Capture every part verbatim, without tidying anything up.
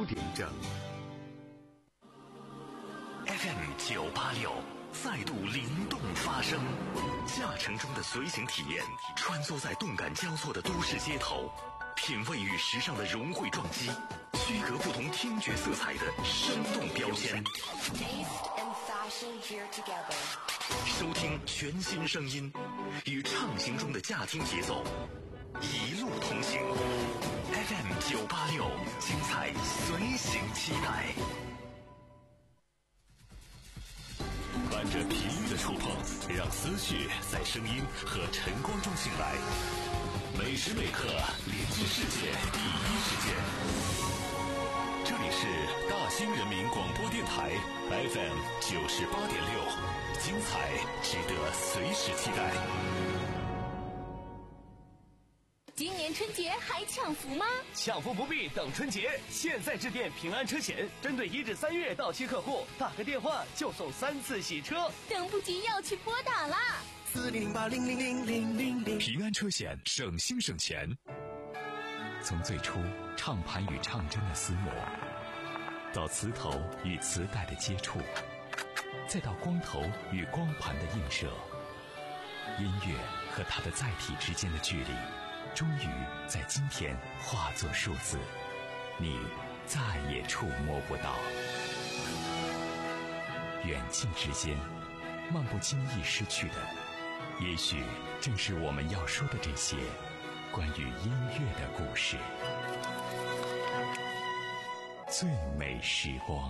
点整。 F M 九八六再度灵动发声，驾乘中的随行体验，穿梭在动感交错的都市街头，品味与时尚的融汇撞击，区隔不同听觉色彩的生动标签。收听全新声音，与畅行中的驾听节奏，一路同行。F M 九八六，精彩随行期待。伴着频率的触碰，让思绪在声音和晨光中醒来。每时每刻连接世界第一时间。这里是大兴人民广播电台 F M 九十八点六，精彩值得随时期待。 今年春节还抢福吗？ 抢福不必等春节，现在致电平安车险，针对一至三月到期客户，打个电话就送三次洗车。 等不及要去拨打啦！ 四零零八零零零零零零。 平安车险，省心省钱。 从最初唱盘与唱针的厮磨，到磁头与磁带的接触，再到光头与光盘的映射，音乐和它的载体之间的距离，终于在今天化作数字，你再也触摸不到。远近之间，漫不经意失去的，也许正是我们要说的这些关于音乐的故事。最美时光。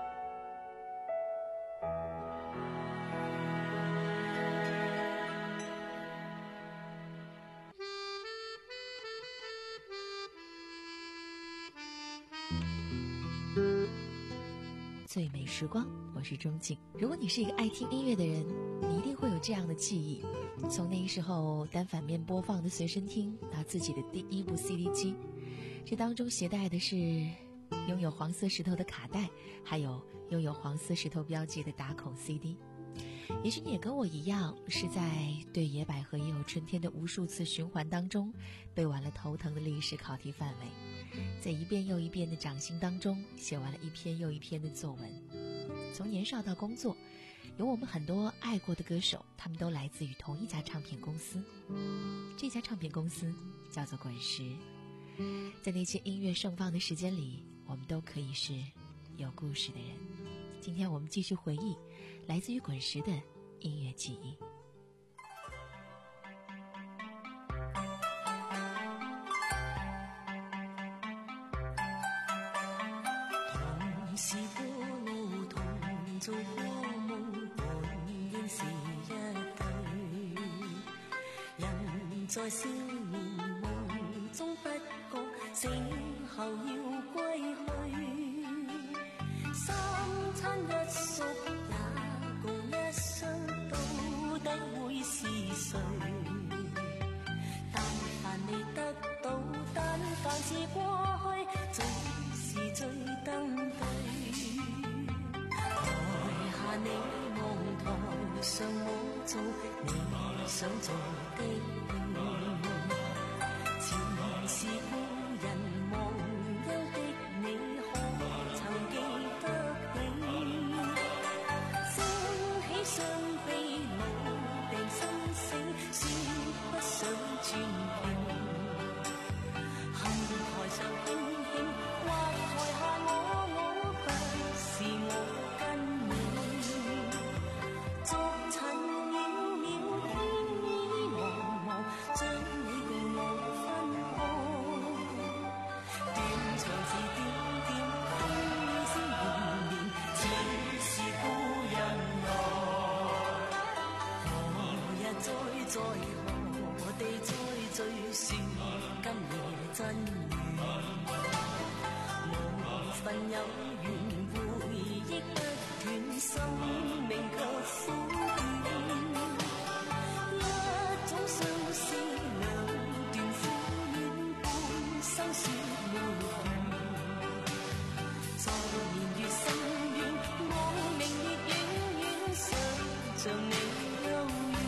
最美时光，我是钟静。如果你是一个爱听音乐的人，你一定会有这样的记忆，从那时候单反面播放的随身听到自己的第一部 C D 机，这当中携带的是拥有黄色石头的卡带，还有拥有黄色石头标记的打孔 C D。 也许你也跟我一样，是在对野百合也有春天的无数次循环当中背完了头疼的历史考题范围，在一遍又一遍的掌心当中写完了一篇又一篇的作文。从年少到工作，有我们很多爱过的歌手，他们都来自于同一家唱片公司，这家唱片公司叫做滚石。在那些音乐盛放的时间里，我们都可以是有故事的人。今天我们继续回忆来自于滚石的音乐记忆。 同是过路，同做过夢，本應是一對。人在少年夢中不覺，醒後要歸去。三餐一宿也共一雙，到底會是誰？但凡未得到，但凡是過去，總是最登對。台下你望台上我做你想做的，前是故人忘憂的你，可曾記得起？升起雙臂老病心死，說不想轉變。恨台上輕輕，或台下我我不是我跟你。逐塵渺渺，天衣茫茫，將你共我分開。斷腸字點點，風雨聲綿綿，似是故人來。何日再在何地再聚，說今夜真緣。無份有緣，回憶不斷，生命卻苦短。一種相思，兩段苦戀，半生說沒完。在年月深遠，望明月遠遠，想像你幽怨。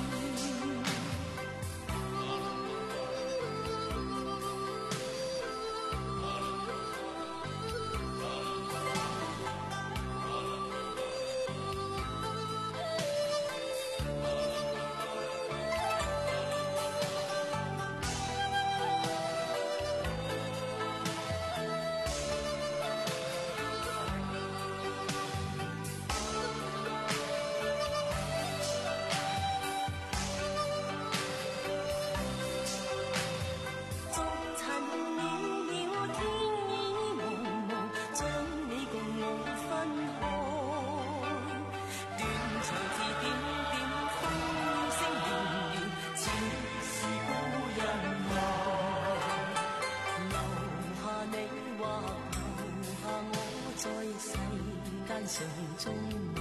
山上中路，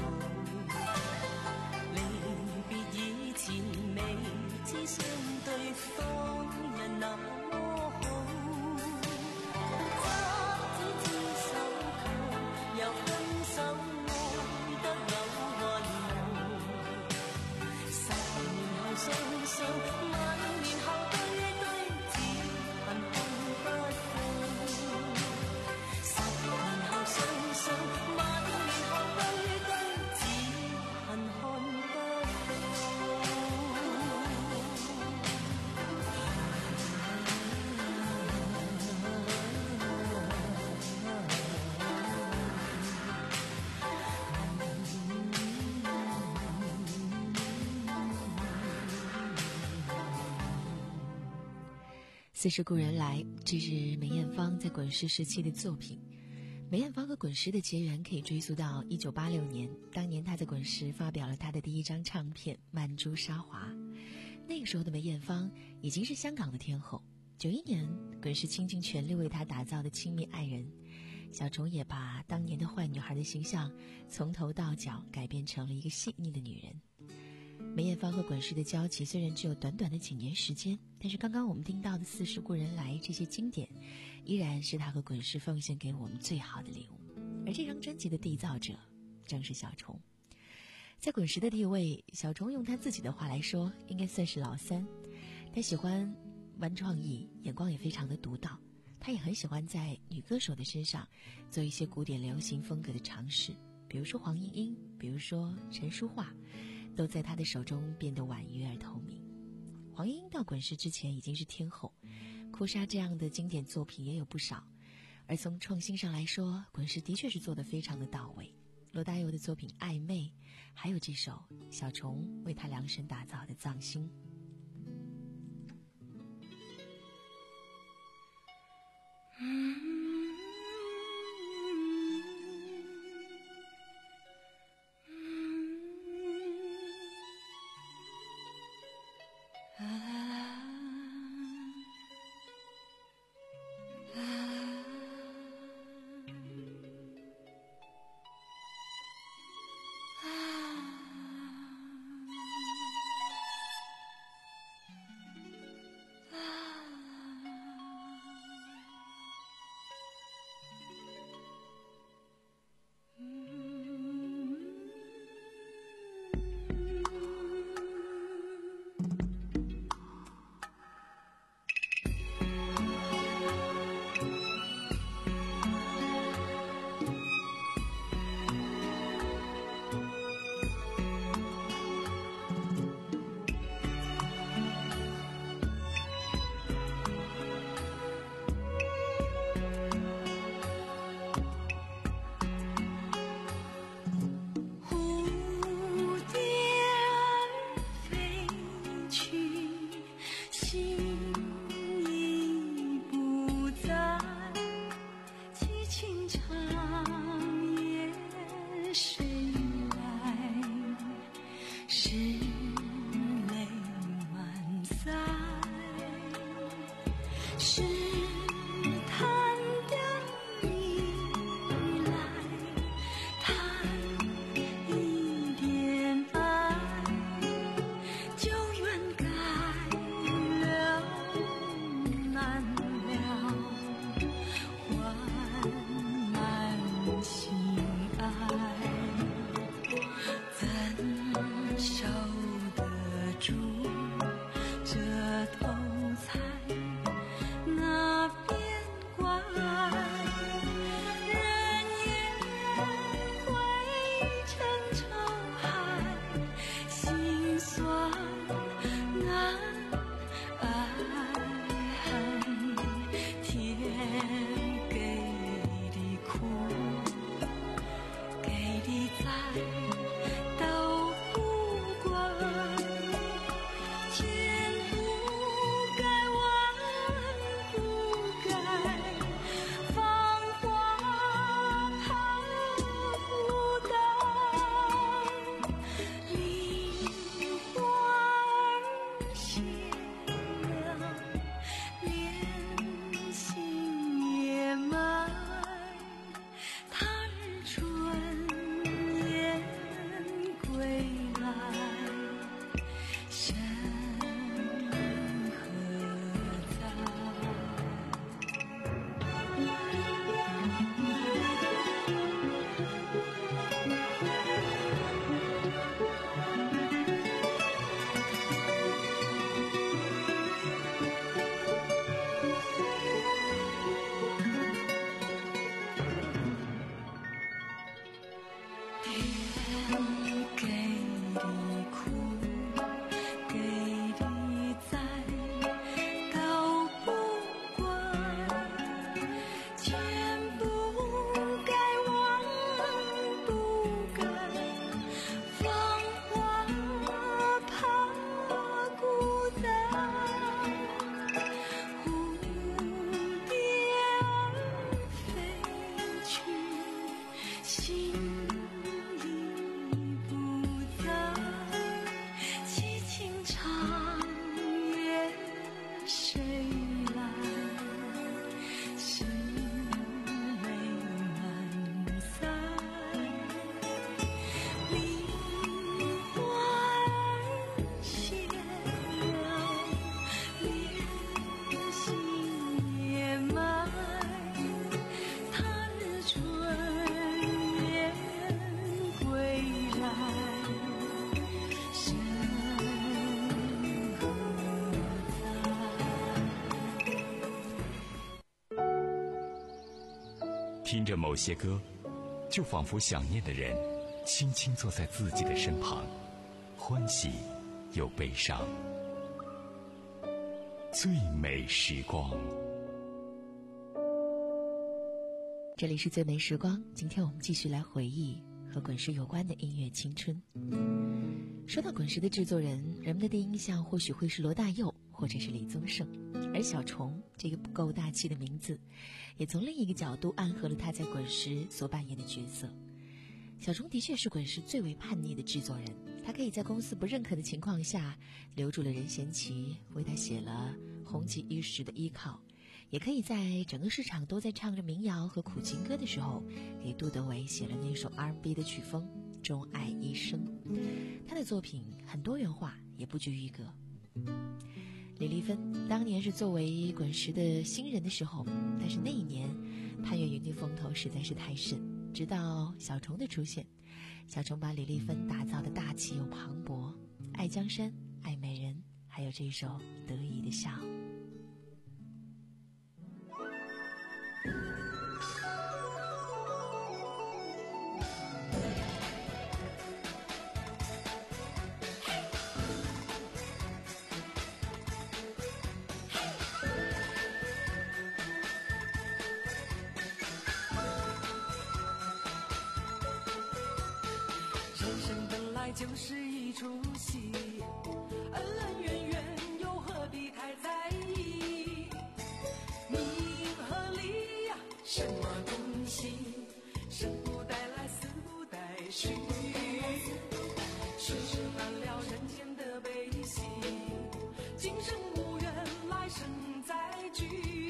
离别以前未知相对方人那么好，执子之手求，又分手愛得有還無，十年後相信，萬年後對對，只恨看不到。十年後相信，萬年後對對，只恨看不到。 似是故人来，这是梅艳芳在滚石时期的作品。梅艳芳和滚石的结缘可以追溯到一九八六年，当年她在滚石发表了她的第一张唱片《曼珠沙华》。那个时候的梅艳芳已经是香港的天后。九一年，滚石倾尽全力为她打造的亲密爱人，小虫也把当年的坏女孩的形象从头到脚改变成了一个细腻的女人。梅艳芳和滚石的交集虽然只有短短的几年时间，但是刚刚我们听到的《似是故人来》这些经典，依然是她和滚石奉献给我们最好的礼物。而这张专辑的缔造者正是小虫。在滚石的地位，小虫用他自己的话来说，应该算是老三。他喜欢玩创意，眼光也非常的独到。他也很喜欢在女歌手的身上做一些古典流行风格的尝试，比如说黄莺莺，比如说陈淑桦，都在他的手中变得婉约而透明。黄莺莺到滚石之前已经是天后，哭砂这样的经典作品也有不少。而从创新上来说，滚石的确是做得非常的到位。罗大佑的作品《暧昧》，还有这首小虫为他量身打造的《藏心》。 心已不在，凄清长夜谁来？谁泪满腮？梨花谢了，莲心也埋。他日春燕归来，身何在？ 听着某些歌，就仿佛想念的人轻轻坐在自己的身旁，欢喜又悲伤。最美时光， 这里是最美时光，今天我们继续来回忆和滚石有关的音乐青春。说到滚石的制作人，人们的第一印象或许会是罗大佑或者是李宗盛，而小虫这个不够大气的名字也从另一个角度暗合了他在滚石所扮演的角色。小虫的确是滚石最为叛逆的制作人，他可以在公司不认可的情况下留住了任贤齐，为他写了红极一时的依靠，也可以在整个市场都在唱着民谣和苦情歌的时候，给杜德伟写了那首 R and B 的曲风《钟爱一生》。他的作品很多元化，也不拘一格。李丽芬当年是作为滚石的新人的时候，但是那一年潘越云的风头实在是太盛，直到小虫的出现，小虫把李丽芬打造的大气又磅礴，爱江山爱美人，还有这首得意的笑。 就是一出戏，恩恩怨怨又何必太在意？名和利呀，什么东西？生不带来，死不带去，世事难料，人间的悲喜，今生无缘，来生再聚。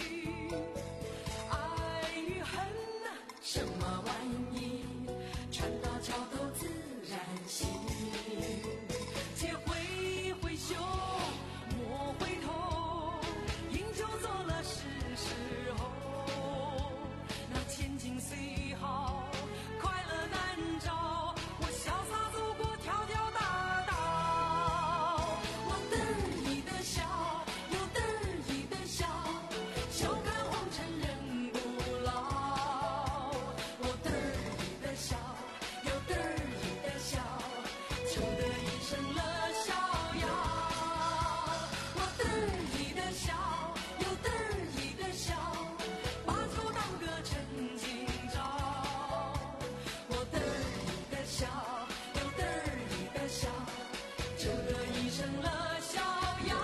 爱与恨呐，什么玩意？船到桥头自然行。且挥挥袖，莫回头，饮酒作乐是时候。那千金虽好，快乐难找，我潇洒走过条条大道。我得意的笑，又得意的笑，笑看红尘人不老。我得意的笑，又得意的笑，求得一生乐逍遥。我得意的笑，又得意的笑，把酒当歌趁今朝。我得意的笑，又得意的笑，求得一生乐逍遥。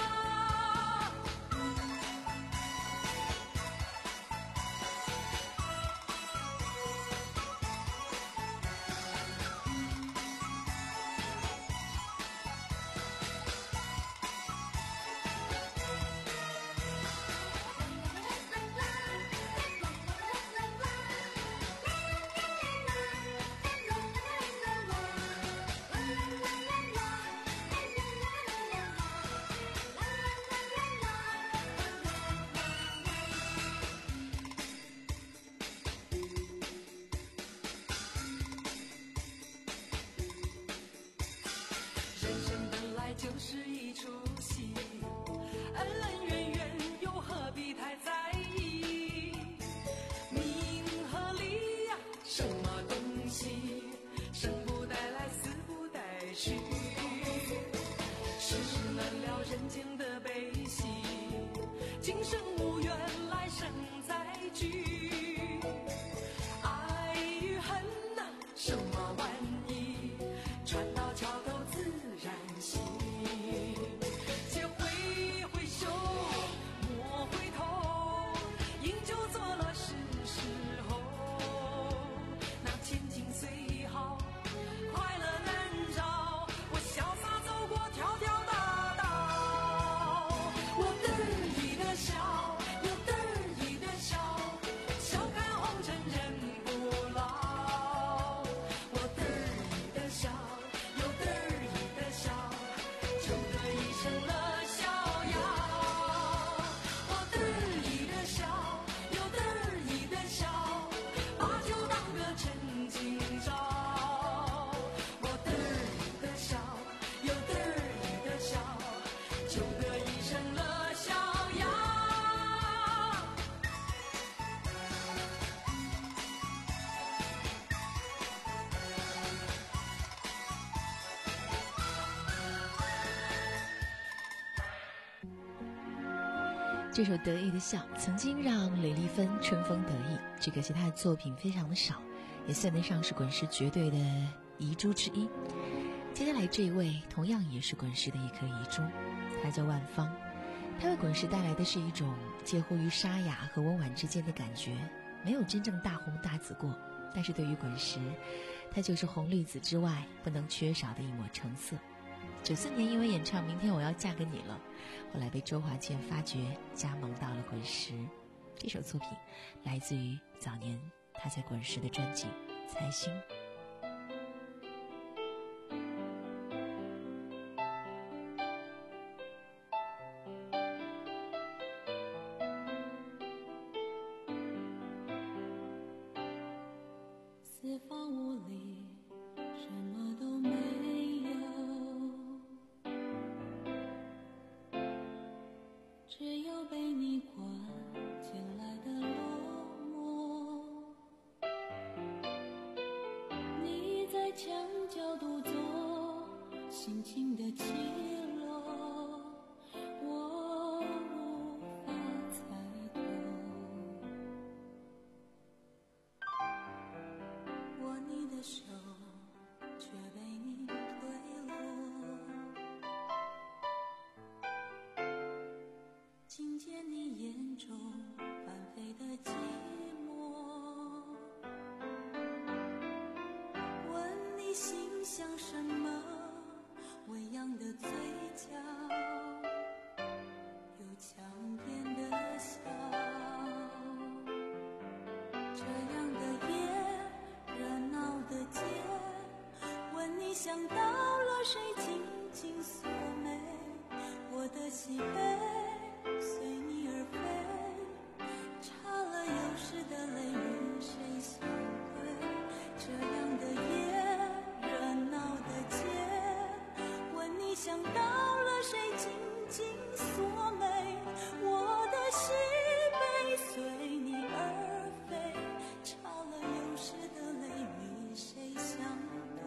人生本来就是一出戏，恩恩怨怨又何必太在意？名和利呀，什么东西？生不带来，死不带去，世事难料，人间的悲喜，今生无缘，来生再聚。爱与恨呐，什么玩意？船到桥头自然行。且挥挥袖，莫回头，饮酒作乐是时候。那千这首得意的笑曾经让李丽芬春风得意，只可惜她的作品非常的少，也算得上是滚石绝对的遗珠之一。接下来这一位同样也是滚石的一颗遗珠，她叫万芳。她为滚石带来的是一种介乎于沙哑和温婉之间的感觉，没有真正大红大紫过，但是对于滚石，她就是红绿紫之外不能缺少的一抹橙色。九四年因为演唱《明天我要嫁给你了》，后来被周华健发掘，加盟到了滚石。这首作品来自于早年他在滚石的专辑《猜心》。 四方五里什么都没有，只有被你关进来的落寞。你在墙角独坐，心情的起落我无法猜透。握你的手却被你推落，听见你眼中翻飞的寂寞，问你心想什么，微扬的嘴角，有强颜的笑。这样的夜，热闹的街，问你想到了谁，紧紧锁眉，我的喜悲随你而飞，擦了有时的泪与谁相对。这样的夜，热闹的街，问你想到了谁，紧紧锁眉，我的喜悲随你而飞，擦了有时的泪与谁相对。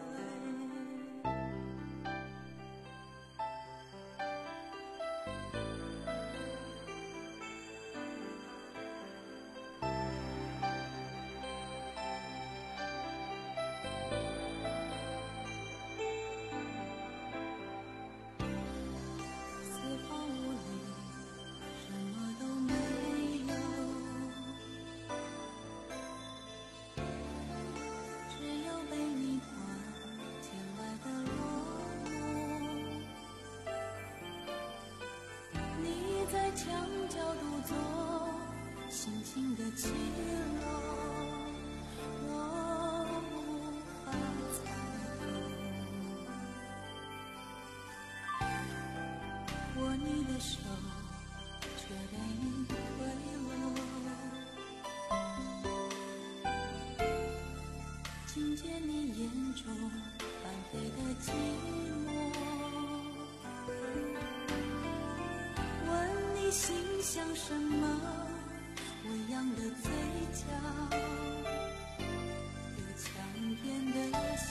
四方五里什么都没有，只有被你关进来的落寞。你在墙角独坐，心情的起落我无法猜透。握你的手却被你推落，听见你眼中翻飞的寂寞，问你心想什么，微扬的嘴角，有强颜的笑。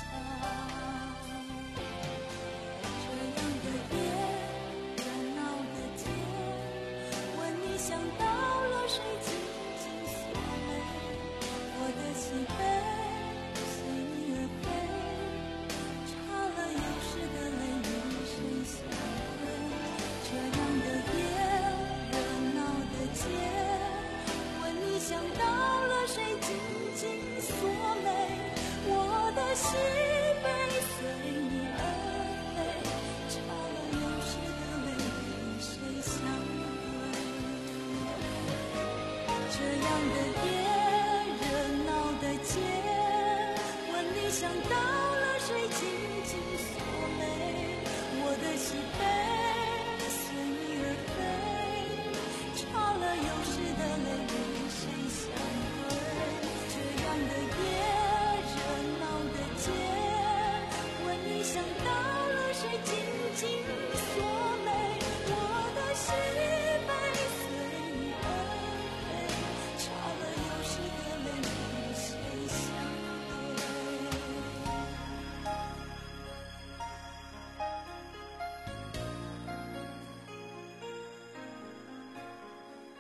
这样的夜，热闹的街，问你想到了谁，紧紧锁眉，我的喜悲随你而飞，擦了有时的泪与谁相对。这样的夜，热闹的街，问你想到了谁，紧紧锁眉，我的喜悲随你而飞，擦了有时的泪与谁相对。这样的夜，热闹的街，问你想到了谁，紧紧锁眉，我的喜悲随你而飞，擦了有时的泪与谁相对。这样的夜，热闹的街，问你想到了谁，紧紧锁眉，我的喜悲随你而飞，擦了有时的泪与谁相对。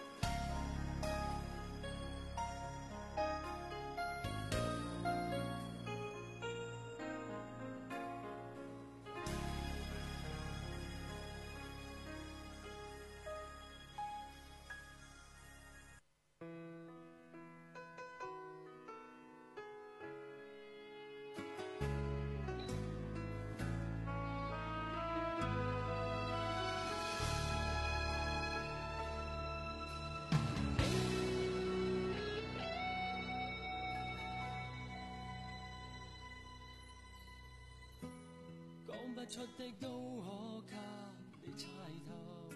不出的都可給你猜透，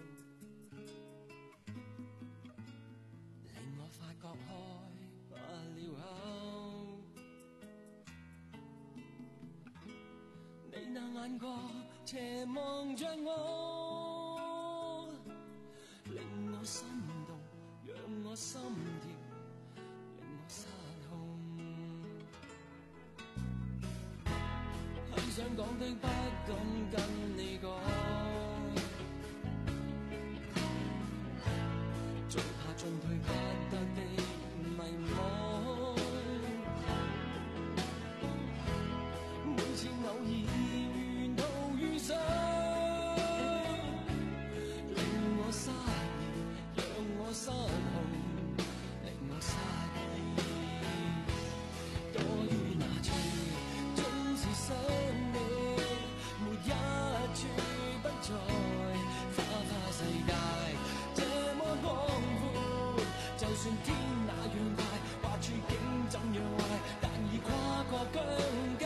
令我發覺開不了口。你那眼角斜望着我，令我心動，讓我心跳，令我失控。很想講的不敢跟你講，最怕進退不得的迷惘。每次偶爾沿途遇上，令我失意，讓我失控，令我失意。多於那處，總是想你，沒一處不在。花花世界這麼廣闊，就算天那樣大，或處境怎樣壞，但已跨過疆界。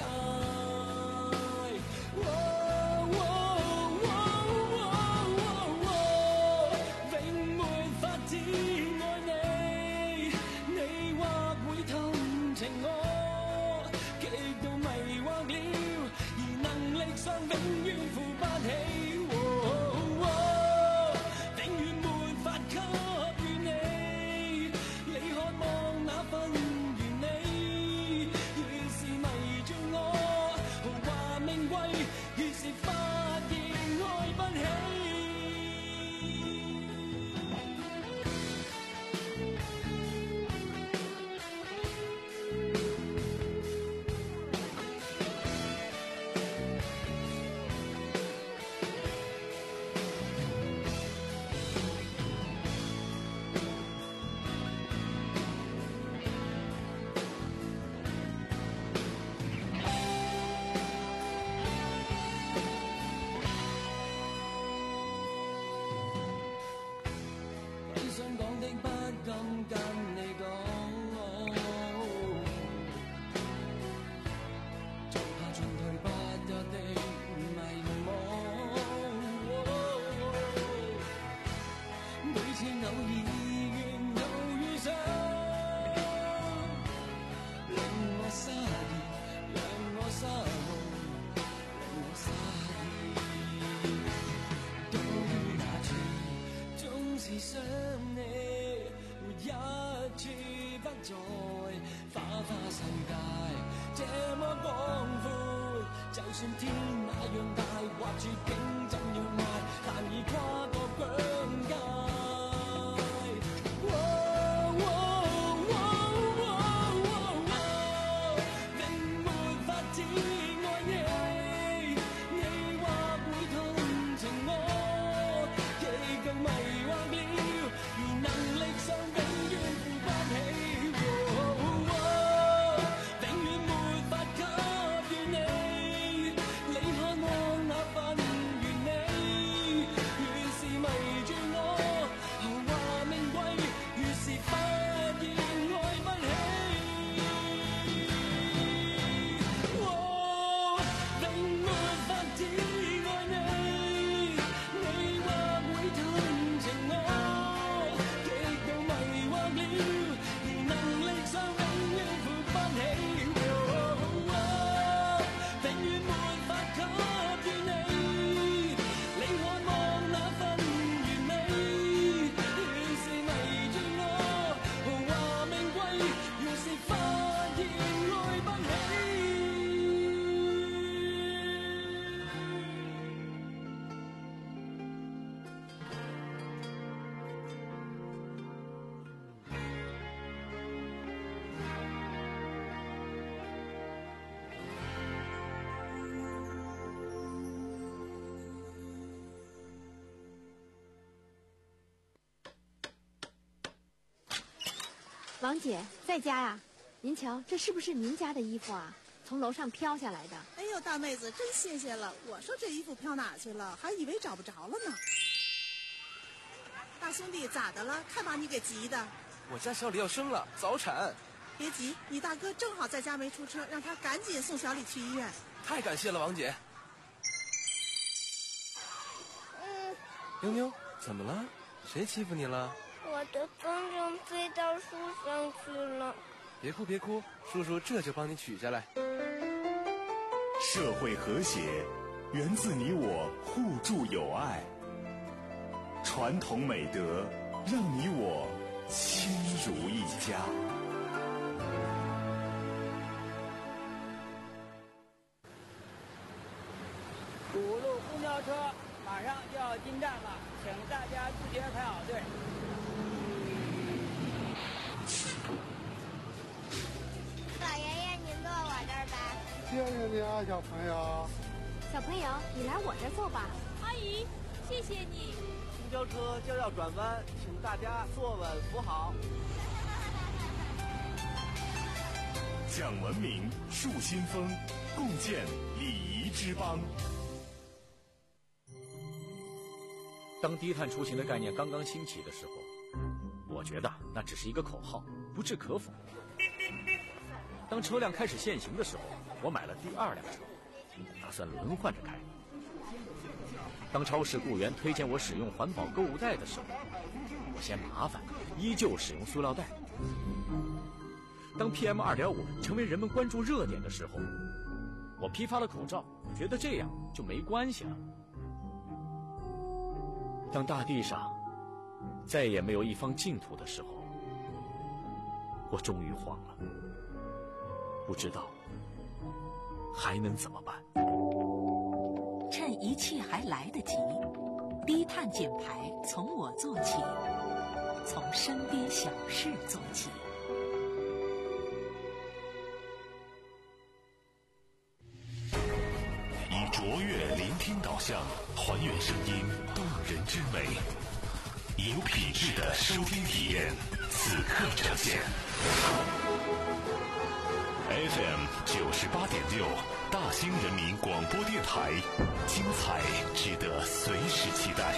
王姐在家呀？您瞧，这是不是您家的衣服啊？从楼上飘下来的。 哎呦，大妹子，真谢谢了。我说这衣服飘哪去了，还以为找不着了呢。大兄弟，咋的了？看把你给急的。 我家小李要生了，早产。 别急，你大哥正好在家没出车，让他赶紧送小李去医院。 太感谢了，王姐。 妞妞，怎么了？谁欺负你了？ 我的风筝飞到树上去了。 别哭别哭，叔叔这就帮你取下来。 社会和谐源自你我互助友爱，传统美德让你我亲如一家。 五路公交车马上就要进站了，请大家自觉排好队。 老爷爷，您坐我这儿吧。 谢谢你啊，小朋友。 小朋友，你来我这儿坐吧。 阿姨，谢谢你。 公交车就要转弯，请大家坐稳扶好。 讲文明，树新风，共建礼仪之邦。 当低碳出行的概念刚刚兴起的时候，我觉得那只是一个口号，不置可否。当车辆开始限行的时候，我买了第二辆车，打算轮换着开。当超市雇员推荐我使用环保购物袋的时候，我嫌麻烦，依旧使用塑料袋。当 P M 二点五 成为人们关注热点的时候，我批发了口罩，觉得这样就没关系了。当大地上再也没有一方净土的时候，我终于慌了，不知道还能怎么办。 趁一切还来得及，低碳减排从我做起，从身边小事做起。 以卓越聆听导向，还原声音动人之美，以有品质的收听体验，此刻呈现。F M 九十八点六，大兴人民广播电台，精彩值得随时期待。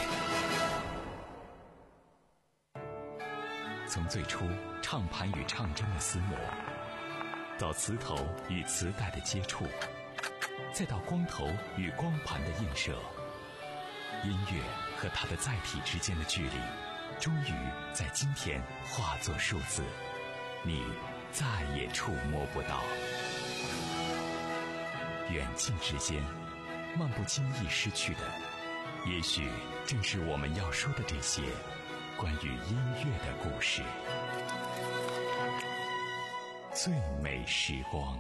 从最初唱盘与唱针的厮磨，到磁头与磁带的接触，再到光头与光盘的映射，音乐和它的载体之间的距离，终于在今天化作数字，你再也触摸不到。远近之间，漫不经意失去的，也许正是我们要说的这些关于音乐的故事。最美时光。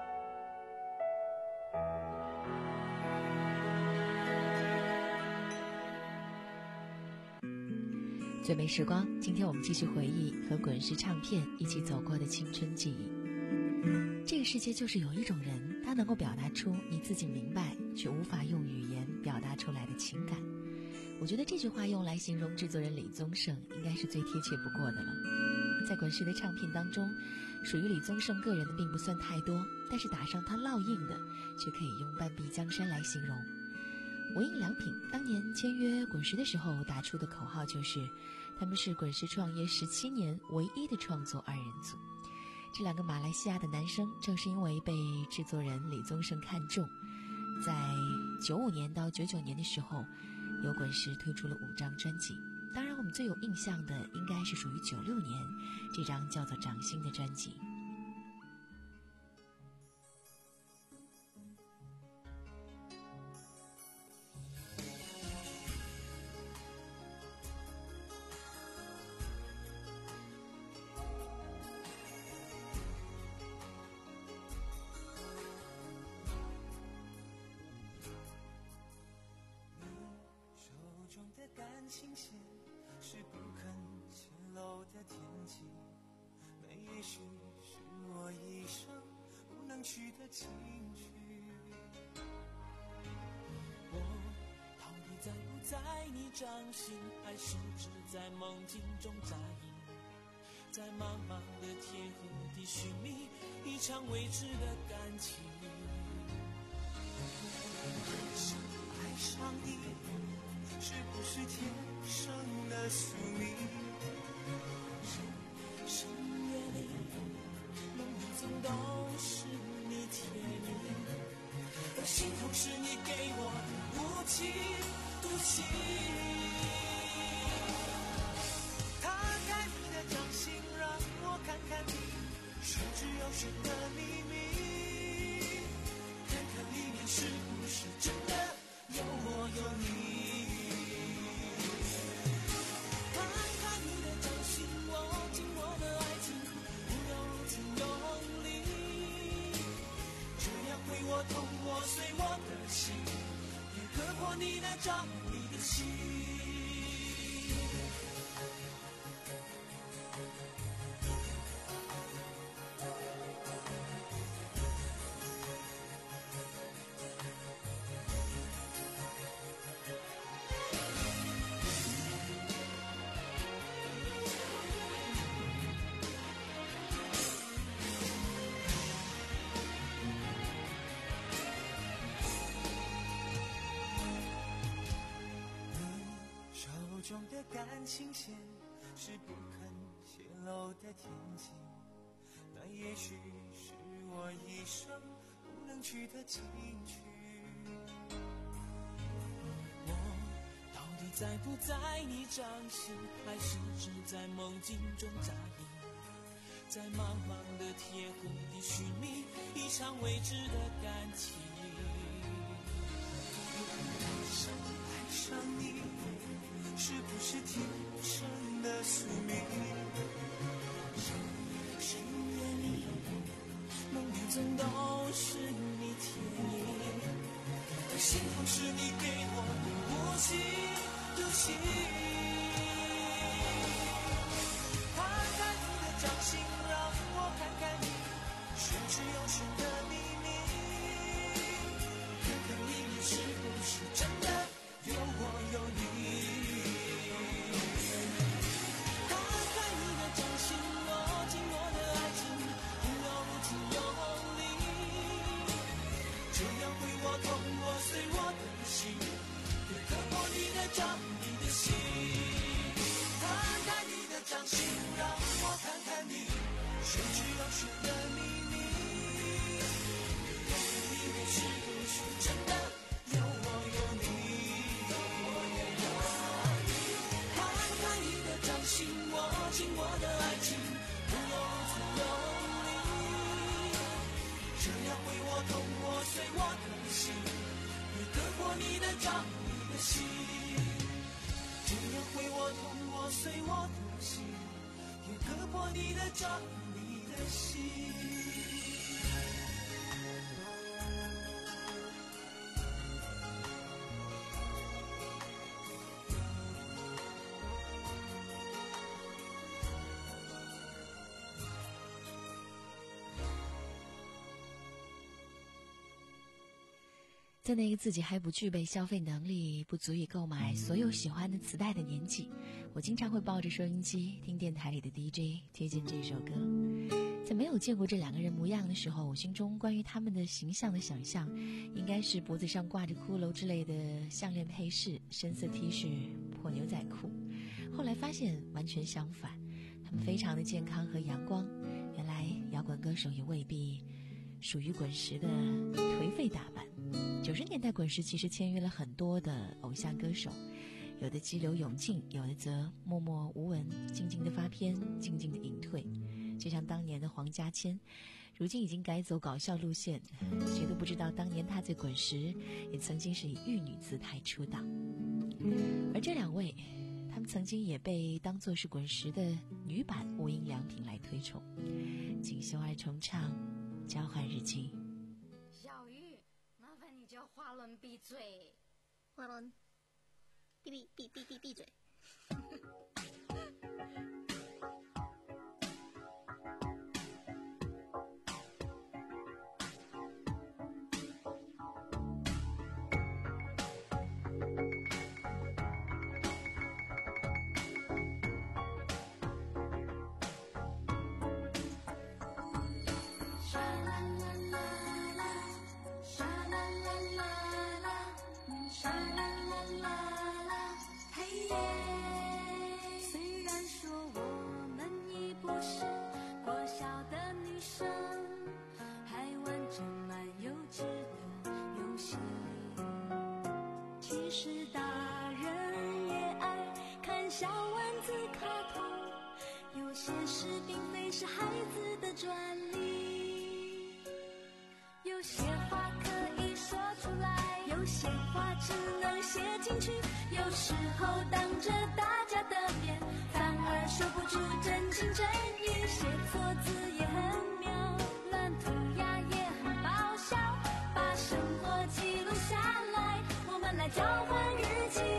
最美时光，今天我们继续回忆和滚石唱片一起走过的青春记忆。这个世界就是有一种人，他能够表达出你自己明白却无法用语言表达出来的情感。我觉得这句话用来形容制作人李宗盛应该是最贴切不过的了。在滚石的唱片当中，属于李宗盛个人的并不算太多，但是打上他烙印的却可以用半壁江山来形容。无印良品当年签约滚石的时候打出的口号就是他们是滚石创业十七年唯一的创作二人组。这两个马来西亚的男生正是因为被制作人李宗盛看中，在九五年到九九年的时候，由滚石推出了五张专辑。当然我们最有印象的应该是属于九六年这张叫做《掌心》的专辑。 新鲜是不肯泄露的天机，那也许是我一生不能取的情绪。我到底在不在你掌心，还是只在梦境中扎营，在茫茫的天河底寻觅一场未知的感情。是爱上你，是不是天生的宿命？深夜里梦里总都是你甜蜜，而心痛是你给我无情毒气。 看你甚至有谁的秘密，看看里面是不是真的有我有你。看看你的掌心，握紧我的爱情，不要如此用力，这样会我痛我碎我的心，也割破你的掌你的心。手中的感情线是不肯泄露的天机，那也许是我一生不能取的禁区。我到底在不在你掌心，还是只在梦境中扎营，在茫茫的铁盒里寻觅一场未知的感情。爱上爱上你，是不是天生的宿命？深夜里，梦里总都是你甜言，而心痛是你给我的无情的心。看看你的掌心，让我看看你玄之又玄的秘密，看看里面是不是真的有我有你。碎我的心，也割破你的掌你的心。看看你的掌心，让我看看你玄之又玄的秘密，看看里面是不是真的有我有你。看看你的掌心，握紧我的爱情，不要如此用力，这样会我痛我碎我的心，割破你的掌你的心，这样会我痛我碎我的心，也割破你的掌你的心。 在那个自己还不具备消费能力，不足以购买所有喜欢的磁带的年纪，我经常会抱着收音机听电台里的 D J 推荐这首歌。在没有见过这两个人模样的时候，我心中关于他们的形象的想象应该是脖子上挂着骷髅之类的项链配饰，深色 T 恤，破牛仔裤。后来发现完全相反，他们非常的健康和阳光。原来摇滚歌手也未必属于滚石的颓废打扮。九十年代滚石其实签约了很多的偶像歌手，有的激流勇进，有的则默默无闻，静静的发片，静静的隐退。就像当年的黄家千，如今已经改走搞笑路线，谁都不知道当年他在滚石也曾经是以玉女姿态出道。而这两位，他们曾经也被当作是滚石的女版无印良品来推崇。锦绣二重唱，交换日记。 小玉，麻烦你叫花轮闭嘴。 花轮，闭闭闭闭闭闭嘴。 有些事并非美是孩子的专利。有些话可以说出来，有些话只能写进去，有时候当着大家的面反而说不出真情真意，写错字也很妙，乱涂鸦也很爆笑，把生活记录下来，我们来交换日记。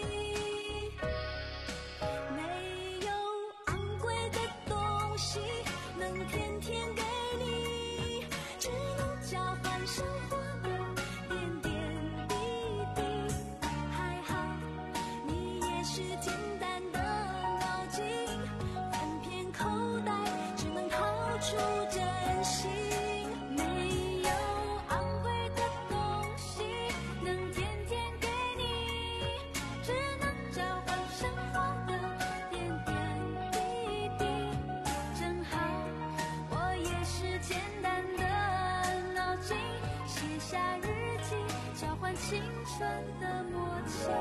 没有昂贵的东西能天天给你，只能交换生活的点点滴滴。还好你也是简单的脑筋，翻遍口袋只能掏出真心。没有昂贵的东西能天天给你，只能交换生活的点点滴滴。正好我也是简单的脑筋，写下日记，交换青春的默契。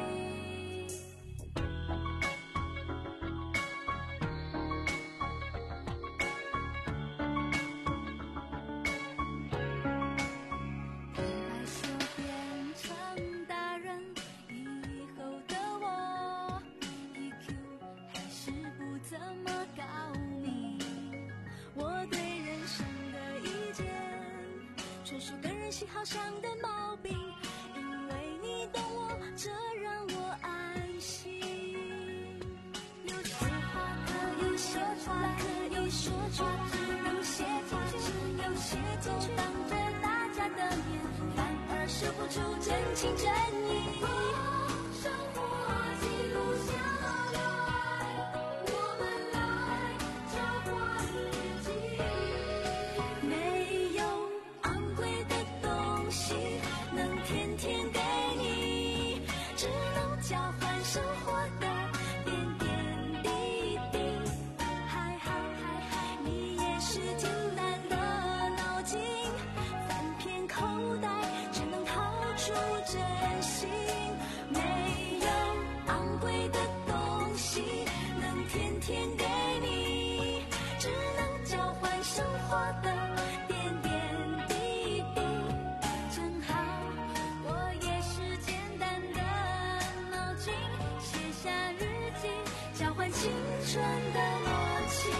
别害羞变成大人以后的我 E Q 还是不怎么高明，我对人生的意见纯属个人喜好上的毛病，因为你懂我，这让我安心。有些话可以说出来，可以说出来，有些话只有写进去，当着大家的面反而说不出真情真意。生活记录下来，我们来交换日记。没有昂贵的东西能天天给你，只能交换生活的点点滴滴。还好还好你也是简单的脑筋，翻遍口袋只能掏出真心。没有昂贵的东西能天天给你，只能交换生活的点点滴滴。正好我也是简单的脑筋，写下日记，交换青春的默契。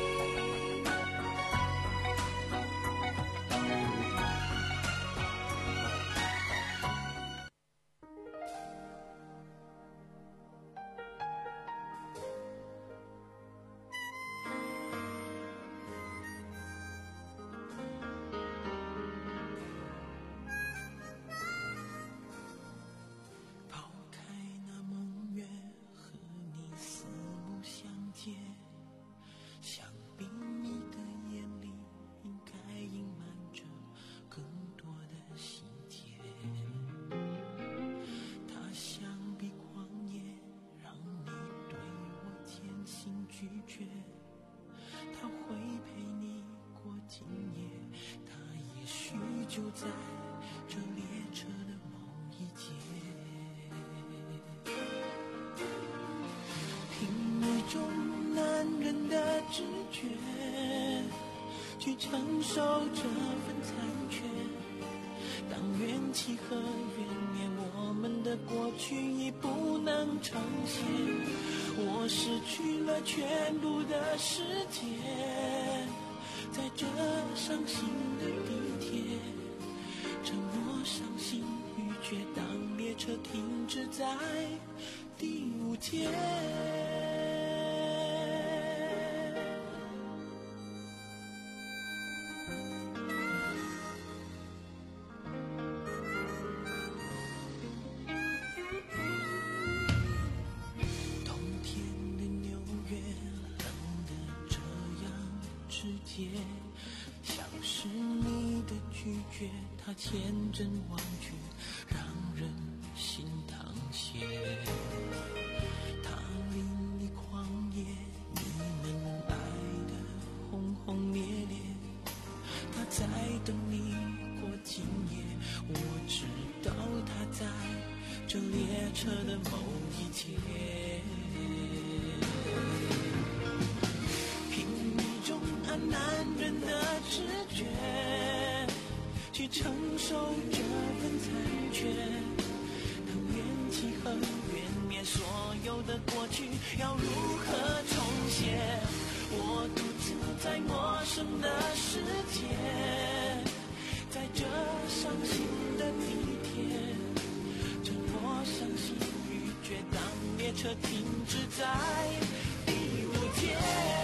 抛开那梦月和你四目相接，想必你的眼里应该隐瞒着更多的细节。它像比旷野，让你对我渐行拒绝。它会陪你过今夜，它也许就在这列车的某一节。凭一种男人的直觉去承受这份残缺，当怨气和怨念我们的过去已不能呈现，我失去了全部的世界，在这伤心的地铁，沉默伤心欲绝，当列车停止在第五节。冬天的纽约冷得这样直接，像是你的拒绝，它千真万确，让人心淌血。它令你狂野，你们爱得轰轰烈烈，它在等你过今夜，我知道它在这列车的某一节。凭一种觉，去承受这份残缺。当缘起和缘灭，所有的过去要如何重写？我独自在陌生的世界，在这伤心的地铁，沉默伤心欲绝，当列车停止在第五天。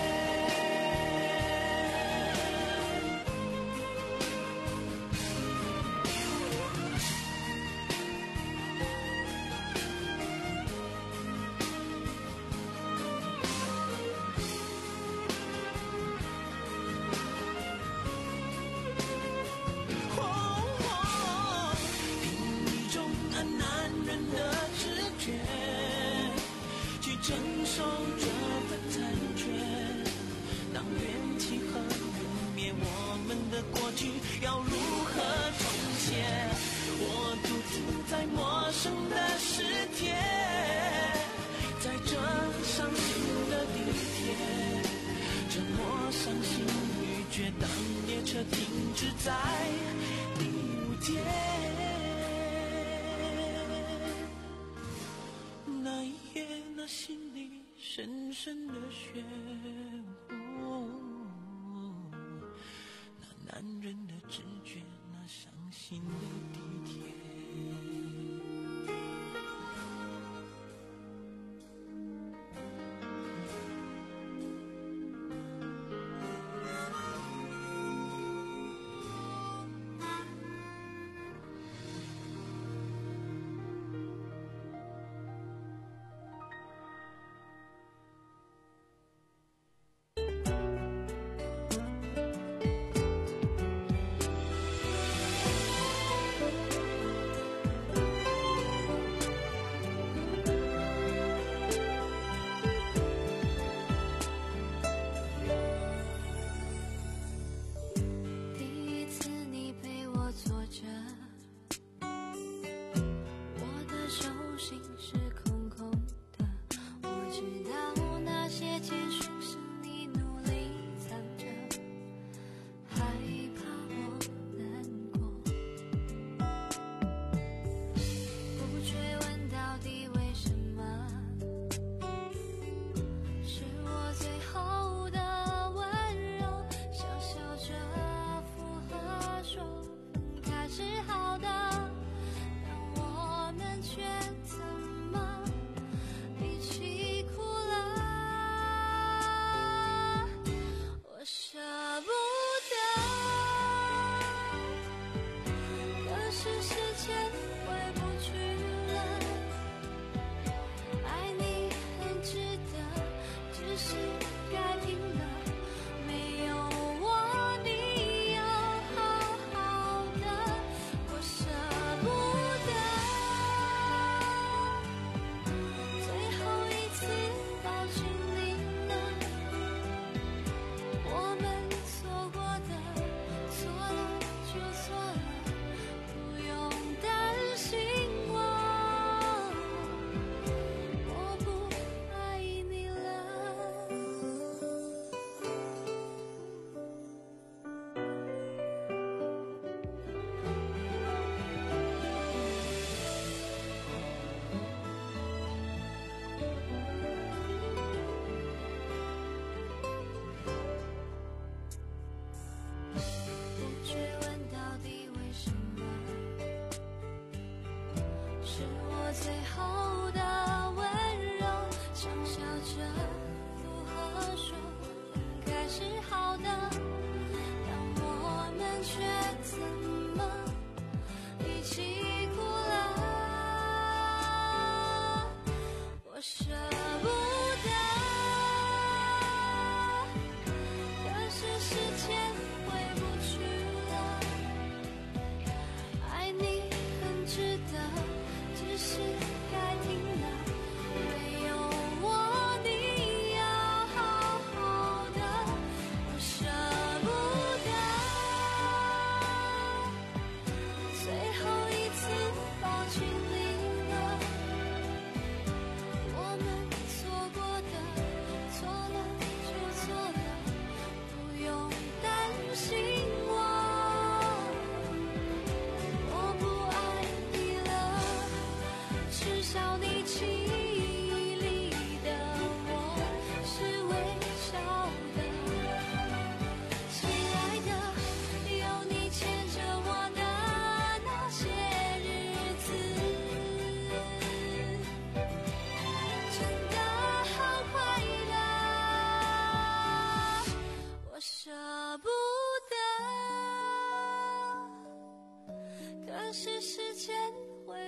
承受这份残缺，当缘起和缘灭，我们的过去要如何重写？我独自在陌生的世界，在这伤心的地铁，沉默伤心欲绝，当列车停止在第五节。那一夜，那心里深深的漩涡，那男人的直觉，那伤心的地铁。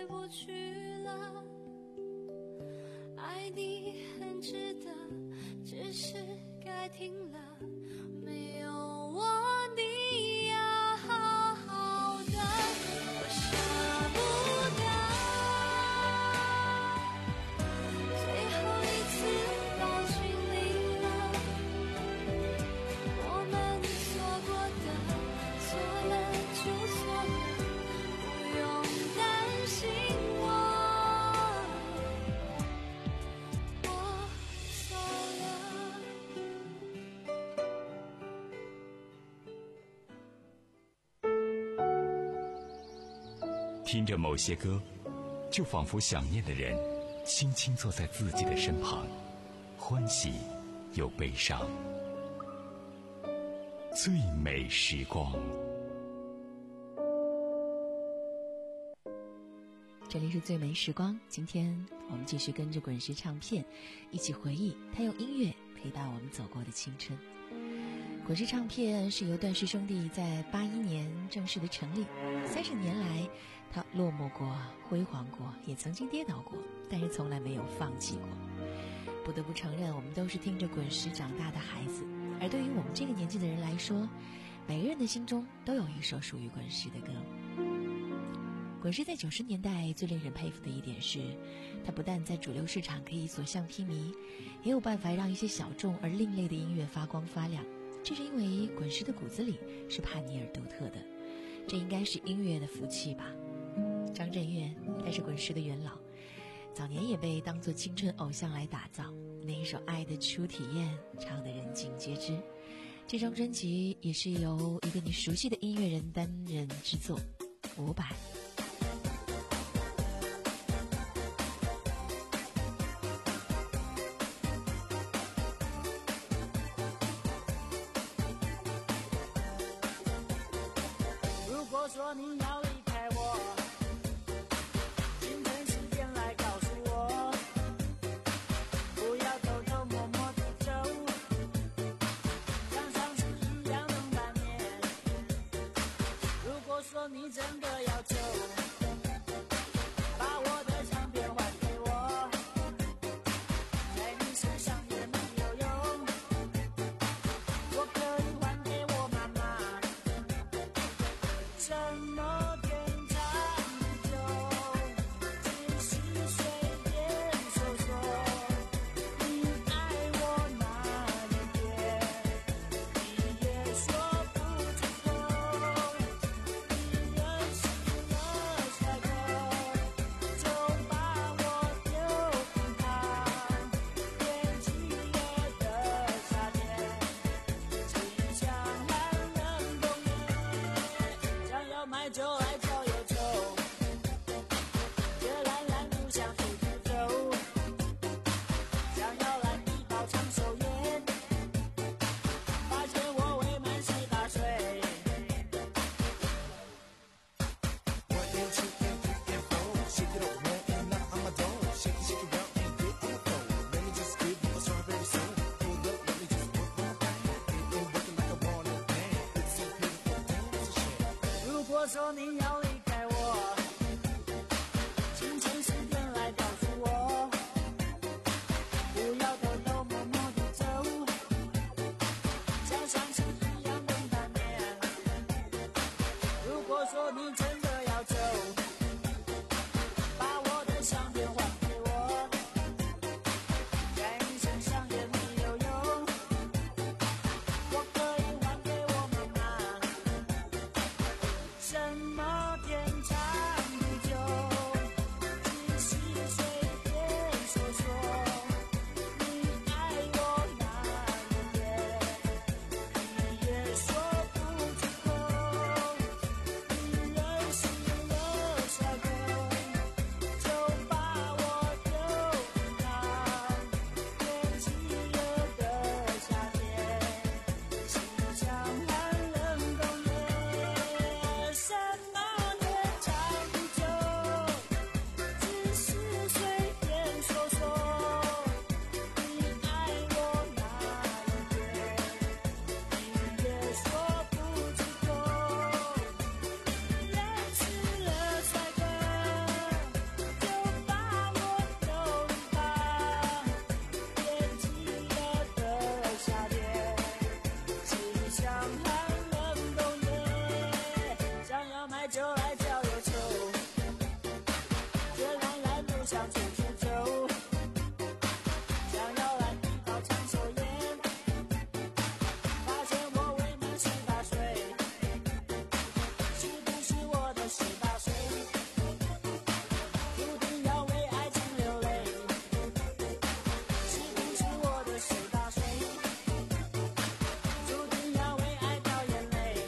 不去了，爱你很值得，只是该停了，没有我你要好好的，我舍不得最后一次抱紧你了，我们错过的错了就错了，不用担心我，我走了。 听着某些歌，就仿佛想念的人轻轻坐在自己的身旁，欢喜又悲伤。最美时光。 这里是最美时光，今天我们继续跟着滚石唱片一起回忆他用音乐陪伴我们走过的青春。滚石唱片是由段氏兄弟在八一年正式的成立，三十年来他落寞过，辉煌过，也曾经跌倒过，但是从来没有放弃过。不得不承认，我们都是听着滚石长大的孩子，而对于我们这个年纪的人来说，每个人的心中都有一首属于滚石的歌。滚石在九十年代最令人佩服的一点是，他不但在主流市场可以所向披靡，也有办法让一些小众而另类的音乐发光发亮。这是因为滚石的骨子里是叛逆而独特的，这应该是音乐的福气吧。张震岳他是滚石的元老，早年也被当作青春偶像来打造，那一首《爱的初体验》唱得人尽皆知。这张专辑也是由一个你熟悉的音乐人担任制作，伍佰。 如果说你要离开我，清晨时间来告诉我，不要偷偷摸摸地走，像上次一样能半年。如果说你真的要走，把我的唱片还给我，在你身上也没有用，我可以还给我妈妈。什么天长地久，只是随便说说。你爱我哪一点，你也说不出口。你任性了下课，就把我丢空堂。天气热的夏天，清香寒冷冬夜，想要买就来找忧愁，却懒懒不想出去走，想要来一包长寿烟，发现我未满十八岁。如果说你要离开我，清晨时间来告诉我，不要偷偷摸摸地走，像上次一样等半年。如果说你真的要走，把我的相片还给我，在你身上也没有用，我可以还给我妈妈。什么天长地久，只是随便说说。你爱我哪一点，你也说不出口。你任性了下想处处走，想要来依靠长手烟，发现我未满十八岁，是不是我的十八岁注定要为爱情流泪？是不是我的十八岁注定要为爱掉眼泪？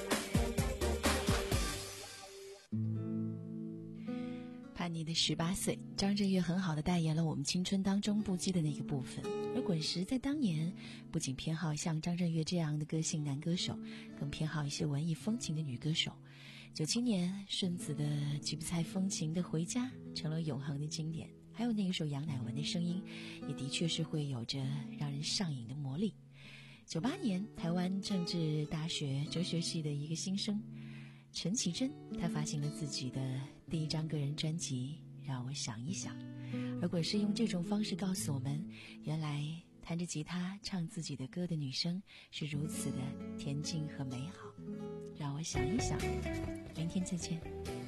叛逆的十八岁，张震岳很好的代言了我们青春当中不羁的那个部分。而滚石在当年不仅偏好像张震岳这样的个性男歌手，更偏好一些文艺风情的女歌手。九七年顺子的《吉普赛风情的回家》成了永恒的经典，还有那一首杨乃文的声音，也的确是会有着让人上瘾的魔力。九八年，台湾政治大学哲学系的一个新生陈绮贞，她发行了自己的第一张个人专辑《让我想一想》，而滚石用这种方式告诉我们，原来弹着吉他唱自己的歌的女生是如此的恬静和美好。让我想一想，明天再见。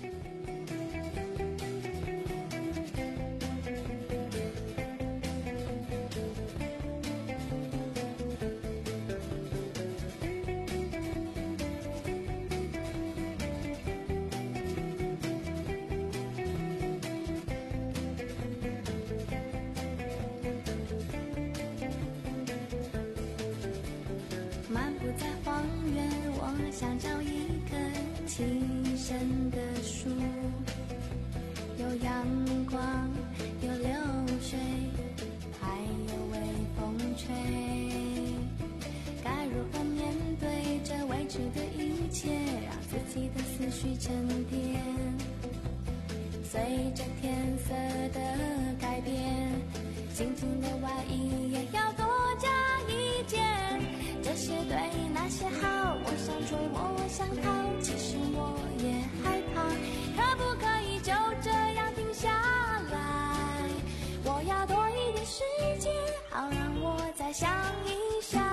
漫步在荒原，我想找一棵栖身的树，有阳光，有流水，还有微风吹。该如何面对这未知的一切，让自己的思绪沉淀？随着天色的改变，心情的外衣也要多加一件。这些对那些好，我想追我想逃，其实我也害怕，可不可以就这样停下来？我要多一点时间，好让我再想一想。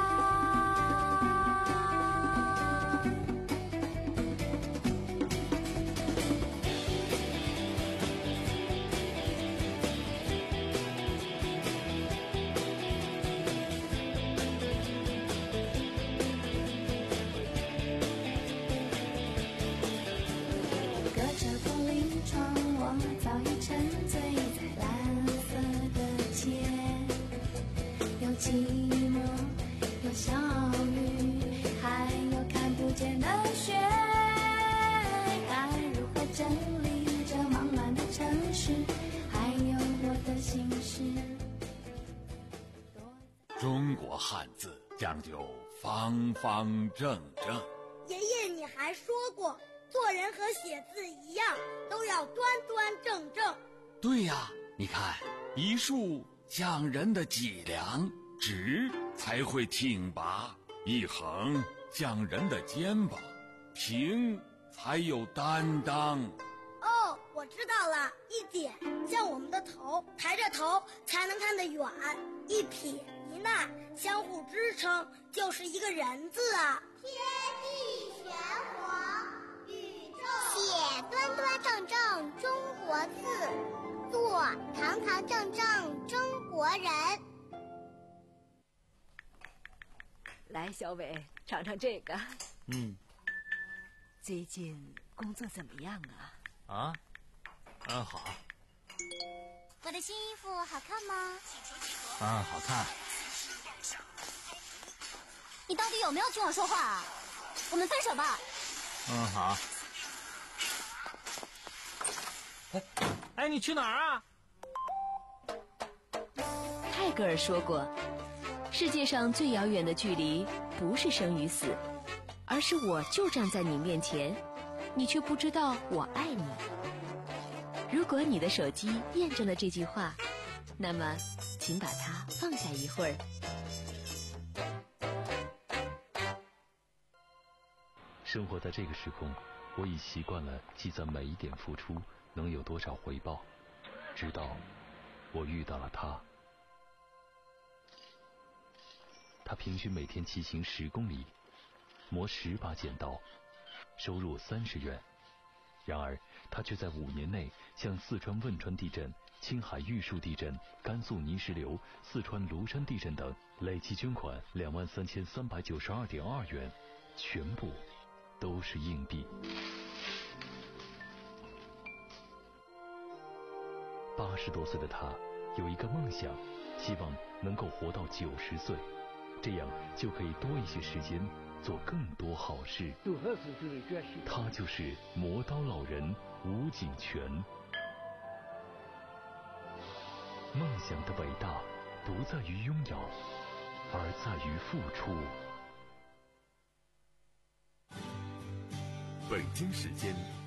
寂寞，有小雨，还有看不见的雪。该如何整理这忙乱的城市，还有我的心事。 中国汉字讲究方方正正。 爷爷，你还说过，做人和写字一样，都要端端正正。 对呀，你看，一竖讲人的脊梁，直才会挺拔；一横讲人的肩膀，平才有担当。 哦，我知道了，一点像我们的头，抬着头才能看得远；一撇一捺相互支撑，就是一个人字啊。 天地玄黄，宇宙写端端正正中国字，做堂堂正正中国人。 来，小伟，尝尝这个。 嗯。 最近工作怎么样啊？ 啊，嗯，好。 我的新衣服好看吗？ 嗯，好看。 你到底有没有听我说话啊？我们分手吧。 嗯，好。哎，哎，你去哪儿啊？ 泰戈尔说过，世界上最遥远的距离不是生与死，而是我就站在你面前，你却不知道我爱你。如果你的手机验证了这句话，那么请把它放下一会儿。 生活在这个时空，我已习惯了计算每一点付出能有多少回报，直到我遇到了他。他平均每天骑行十公里，磨十把剪刀，收入三十元。然而，他却在五年内向四川汶川地震青海玉树地震、甘肃泥石流、四川庐山地震等，累计捐款两万三千三百九十二点二元，全部都是硬币。八十多岁的他有一个梦想，希望能够活到九十岁，这样就可以多一些时间做更多好事。他就是磨刀老人吴锦泉。梦想的伟大不在于拥有，而在于付出。 北京时间